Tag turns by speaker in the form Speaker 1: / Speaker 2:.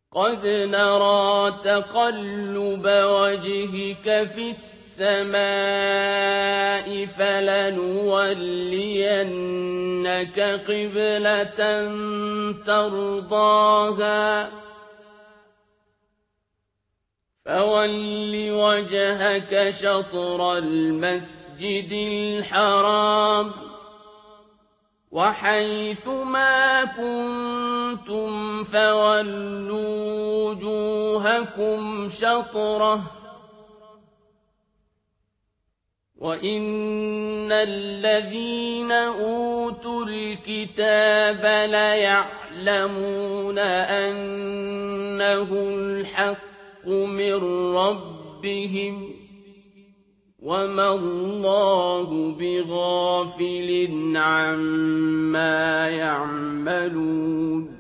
Speaker 1: قَدْ نَرَىٰ تَقَلُّبَ وَجْهِكَ فِي السَّمَاءِ فَلَنُوَلِّيَنَّكَ قِبْلَةً تَرْضَاهَا فَوَلِّ وَجْهَكَ شَطْرَ الْمَسْجِدِ الْحَرَامِ ۚ وَحَيْثُ مَا كُنتُمْ فَوَلُّوا وُجُوهَكُمْ شَطْرَهُ ۗ وَإِنَّ الَّذِينَ أُوتُوا الْكِتَابَ لَيَعْلَمُونَ أَنَّهُ الْحَقُّ مِن رَّبِّهِمْ ۗ وَمَا اللَّهُ بِغَافِلٍ عَمَّا يَعْمَلُونَ